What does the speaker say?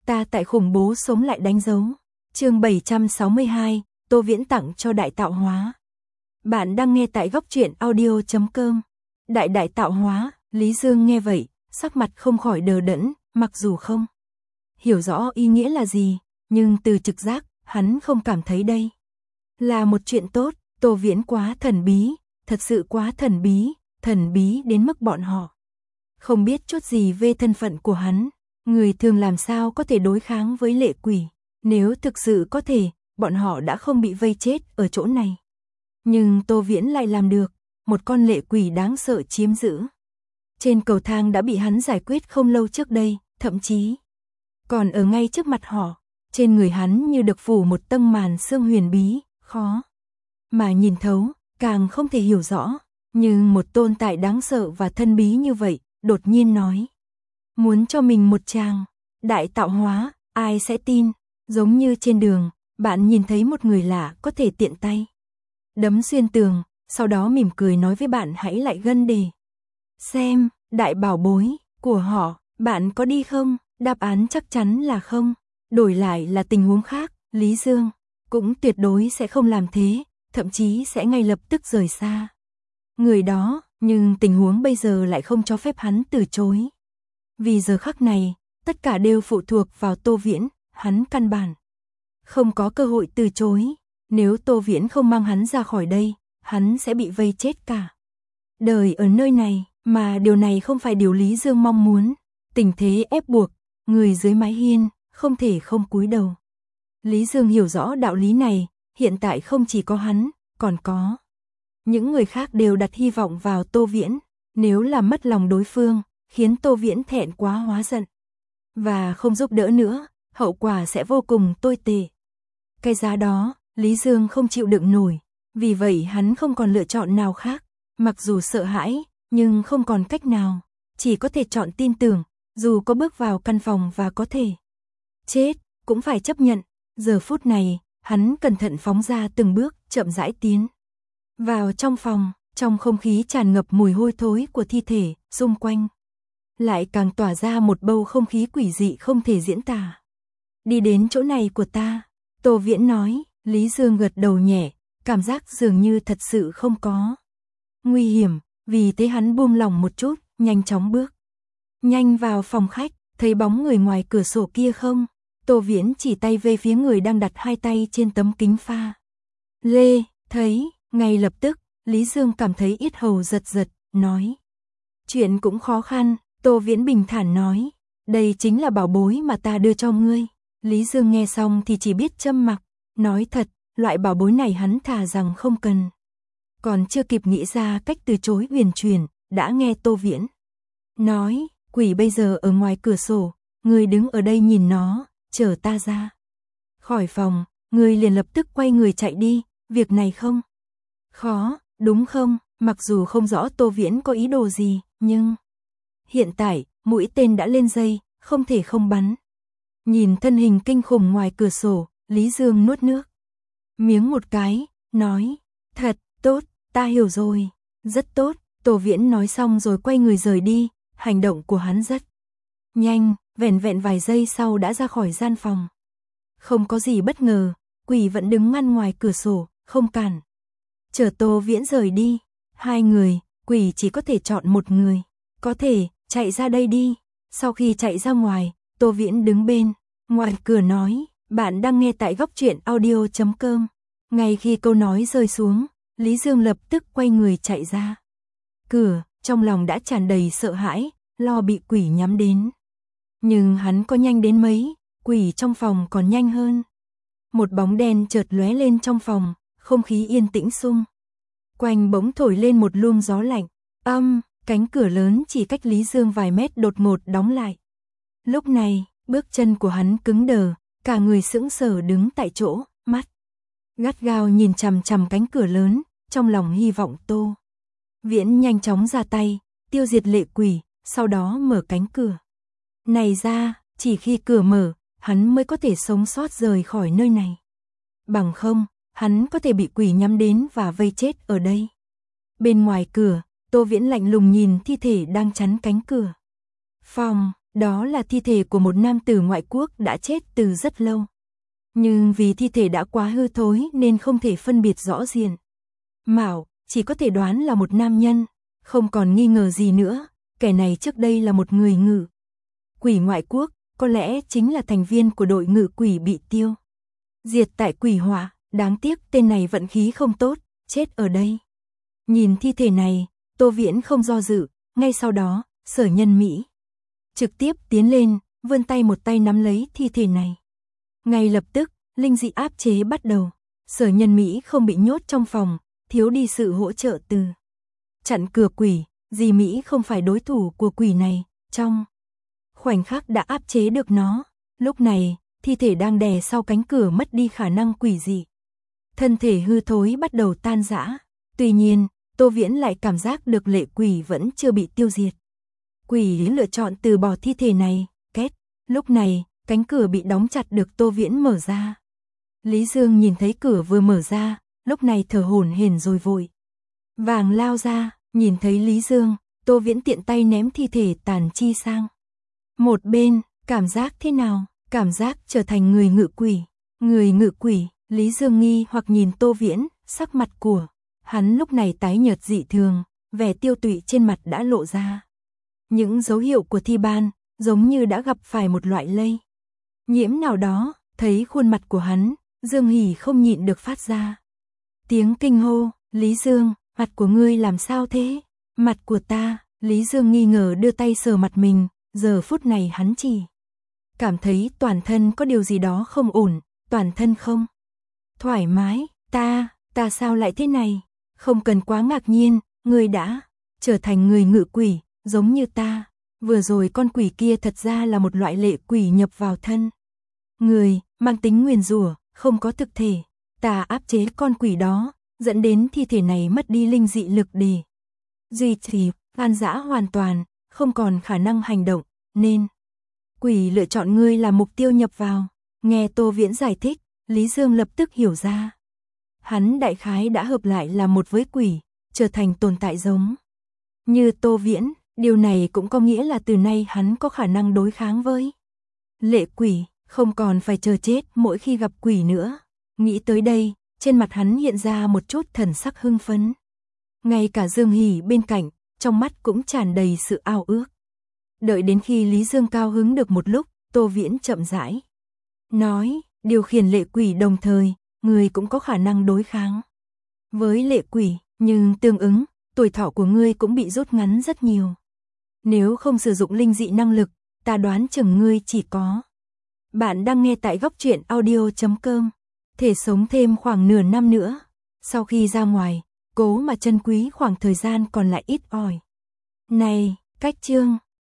ta tại khủng bố sống lại đánh dấu. Chương 762, Tô Viễn tặng cho Đại Tạo Hóa. Bạn đang nghe tại Góc Truyện Audio.com. Đại tạo hóa, Lý Dương nghe vậy, sắc mặt không khỏi đờ đẫn, mặc dù không hiểu rõ ý nghĩa là gì, nhưng từ trực giác, hắn không cảm thấy đây là một chuyện tốt. Tô Viễn quá thần bí, thật sự quá thần bí đến mức bọn họ không biết chút gì về thân phận của hắn. Người thường làm sao có thể đối kháng với lệ quỷ, nếu thực sự có thể, bọn họ đã không bị vây chết ở chỗ này. Nhưng Tô Viễn lại làm được, một con lệ quỷ đáng sợ chiếm giữ. Trên cầu thang đã bị hắn giải quyết không lâu trước đây, thậm chí còn ở ngay trước mặt họ. Trên người hắn như được phủ một tầng màn sương huyền bí, khó mà nhìn thấu, càng không thể hiểu rõ. Nhưng một tồn tại đáng sợ và thân bí như vậy, đột nhiên nói muốn cho mình một tràng đại tạo hóa, ai sẽ tin? Giống như trên đường, bạn nhìn thấy một người lạ có thể tiện tay đấm xuyên tường, sau đó mỉm cười nói với bạn hãy lại gần để xem đại bảo bối của họ, bạn có đi không? Đáp án chắc chắn là không. Đổi lại là tình huống khác, Lý Dương cũng tuyệt đối sẽ không làm thế, thậm chí sẽ ngay lập tức rời xa người đó, nhưng tình huống bây giờ lại không cho phép hắn từ chối. Vì giờ khắc này, tất cả đều phụ thuộc vào Tô Viễn, hắn căn bản không có cơ hội từ chối. Nếu Tô Viễn không mang hắn ra khỏi đây, hắn sẽ bị vây chết cả đời ở nơi này, mà điều này không phải điều Lý Dương mong muốn. Tình thế ép buộc, người dưới mái hiên không thể không cúi đầu. Lý Dương hiểu rõ đạo lý này, hiện tại không chỉ có hắn, còn có những người khác đều đặt hy vọng vào Tô Viễn. Nếu làm mất lòng đối phương, khiến Tô Viễn thẹn quá hóa giận và không giúp đỡ nữa, hậu quả sẽ vô cùng tồi tệ. Cái giá đó, Lý Dương không chịu đựng nổi, vì vậy hắn không còn lựa chọn nào khác. Mặc dù sợ hãi, nhưng không còn cách nào, chỉ có thể chọn tin tưởng, dù có bước vào căn phòng và có thể chết, cũng phải chấp nhận. Giờ phút này, hắn cẩn thận phóng ra từng bước, chậm rãi tiến vào trong phòng. Trong không khí tràn ngập mùi hôi thối của thi thể, xung quanh lại càng tỏa ra một bầu không khí quỷ dị không thể diễn tả. Đi đến chỗ này của ta, Tô Viễn nói. Lý Dương gật đầu nhẹ, cảm giác dường như thật sự không có nguy hiểm, vì thế hắn buông lòng một chút, nhanh chóng bước nhanh vào phòng khách. Thấy bóng người ngoài cửa sổ kia không? Tô Viễn chỉ tay về phía người đang đặt hai tay trên tấm kính pha lê. Thấy, ngay lập tức, Lý Dương cảm thấy yết hầu giật giật, nói chuyện cũng khó khăn. Tô Viễn bình thản nói, đây chính là bảo bối mà ta đưa cho ngươi. Lý Dương nghe xong thì chỉ biết trầm mặc. Nói thật, loại bảo bối này hắn thà rằng không cần. Còn chưa kịp nghĩ ra cách từ chối huyền chuyển, đã nghe Tô Viễn nói, quỷ bây giờ ở ngoài cửa sổ, ngươi đứng ở đây nhìn nó, chờ ta ra khỏi phòng, ngươi liền lập tức quay người chạy đi. Việc này không khó, đúng không? Mặc dù không rõ Tô Viễn có ý đồ gì, nhưng hiện tại, mũi tên đã lên dây, không thể không bắn. Nhìn thân hình kinh khủng ngoài cửa sổ, Lý Dương nuốt nước miếng một cái, nói, thật tốt, ta hiểu rồi, rất tốt. Tô Viễn nói xong rồi quay người rời đi. Hành động của hắn rất nhanh, vẻn vẹn vài giây sau đã ra khỏi gian phòng. Không có gì bất ngờ, quỷ vẫn đứng ngăn ngoài cửa sổ, không cản chờ Tô Viễn rời đi. Hai người, quỷ chỉ có thể chọn một người, có thể chạy ra đây đi. Sau khi chạy ra ngoài, Tô Viễn đứng bên ngoài cửa nói, bạn đang nghe tại Góc Truyện Audio.com. Ngay khi câu nói rơi xuống, Lý Dương lập tức quay người chạy ra cửa, trong lòng đã tràn đầy sợ hãi, lo bị quỷ nhắm đến. Nhưng hắn có nhanh đến mấy, quỷ trong phòng còn nhanh hơn. Một bóng đen chợt lóe lên trong phòng, không khí yên tĩnh xung quanh bỗng thổi lên một luồng gió lạnh. Cánh cửa lớn chỉ cách Lý Dương vài mét đột ngột đóng lại. Lúc này, bước chân của hắn cứng đờ, cả người sững sờ đứng tại chỗ, mắt gắt gao nhìn chằm chằm cánh cửa lớn, trong lòng hy vọng Tô Viễn nhanh chóng ra tay, tiêu diệt lệ quỷ, sau đó mở cánh cửa này ra. Chỉ khi cửa mở, hắn mới có thể sống sót rời khỏi nơi này. Bằng không, hắn có thể bị quỷ nhắm đến và vây chết ở đây. Bên ngoài cửa, Tô Viễn lạnh lùng nhìn thi thể đang chắn cánh cửa phòng. Đó là thi thể của một nam tử ngoại quốc đã chết từ rất lâu. Nhưng vì thi thể đã quá hư thối nên không thể phân biệt rõ diện mạo, chỉ có thể đoán là một nam nhân, không còn nghi ngờ gì nữa, kẻ này trước đây là một người ngự quỷ ngoại quốc, có lẽ chính là thành viên của đội ngự quỷ bị tiêu diệt tại quỷ hỏa, đáng tiếc tên này vận khí không tốt, chết ở đây. Nhìn thi thể này, Tô Viễn không do dự, ngay sau đó, Sở Nhân Mỹ trực tiếp tiến lên, vươn tay một tay nắm lấy thi thể này. Ngay lập tức, linh dị áp chế bắt đầu. Sở Nhân Mỹ không bị nhốt trong phòng, thiếu đi sự hỗ trợ từ chặn cửa quỷ, Di Mỹ không phải đối thủ của quỷ này, trong khoảnh khắc đã áp chế được nó. Lúc này, thi thể đang đè sau cánh cửa mất đi khả năng quỷ dị. Thân thể hư thối bắt đầu tan rã. Tuy nhiên, Tô Viễn lại cảm giác được lệ quỷ vẫn chưa bị tiêu diệt. Quỷ lựa chọn từ bỏ thi thể này, két. Lúc này, cánh cửa bị đóng chặt được Tô Viễn mở ra. Lý Dương nhìn thấy cửa vừa mở ra, lúc này thở hổn hển rồi vội vàng lao ra, nhìn thấy Lý Dương, Tô Viễn tiện tay ném thi thể tàn chi sang một bên. Cảm giác thế nào? Cảm giác trở thành người ngự quỷ. Người ngự quỷ, Lý Dương nghi hoặc nhìn Tô Viễn, sắc mặt của hắn lúc này tái nhợt dị thường, vẻ tiêu tụy trên mặt đã lộ ra. Những dấu hiệu của thi ban, giống như đã gặp phải một loại lây nhiễm nào đó, thấy khuôn mặt của hắn, Dương Hỉ không nhịn được phát ra tiếng kinh hô. Lý Dương, mặt của ngươi làm sao thế? Mặt của ta. Lý Dương nghi ngờ đưa tay sờ mặt mình, giờ phút này hắn chỉ cảm thấy toàn thân có điều gì đó không ổn, toàn thân không thoải mái. Ta sao lại thế này? Không cần quá ngạc nhiên, ngươi đã trở thành người ngự quỷ, giống như ta. Vừa rồi con quỷ kia thật ra là một loại lệ quỷ nhập vào thân người, mang tính nguyền rủa, không có thực thể. Ta áp chế con quỷ đó, dẫn đến thi thể này mất đi linh dị lực để duy trì, tan rã hoàn toàn, không còn khả năng hành động, nên quỷ lựa chọn ngươi là mục tiêu nhập vào. Nghe Tô Viễn giải thích, Lý Dương lập tức hiểu ra. Hắn đại khái đã hợp lại là một với quỷ, trở thành tồn tại giống như Tô Viễn. Điều này cũng có nghĩa là từ nay hắn có khả năng đối kháng với lệ quỷ, không còn phải chờ chết mỗi khi gặp quỷ nữa. Nghĩ tới đây, trên mặt hắn hiện ra một chút thần sắc hưng phấn. Ngay cả Dương Hỉ bên cạnh, trong mắt cũng tràn đầy sự ao ước. Đợi đến khi Lý Dương cao hứng được một lúc, Tô Viễn chậm rãi nói, điều khiển lệ quỷ đồng thời, người cũng có khả năng đối kháng với lệ quỷ, nhưng tương ứng, tuổi thọ của ngươi cũng bị rút ngắn rất nhiều. Nếu không sử dụng linh dị năng lực, ta đoán chừng ngươi chỉ có. Bạn đang nghe tại Góc Truyện Audio.com, thể sống thêm khoảng nửa năm nữa. Sau khi ra ngoài, cố mà trân quý khoảng thời gian còn lại ít ỏi. Này, cách chương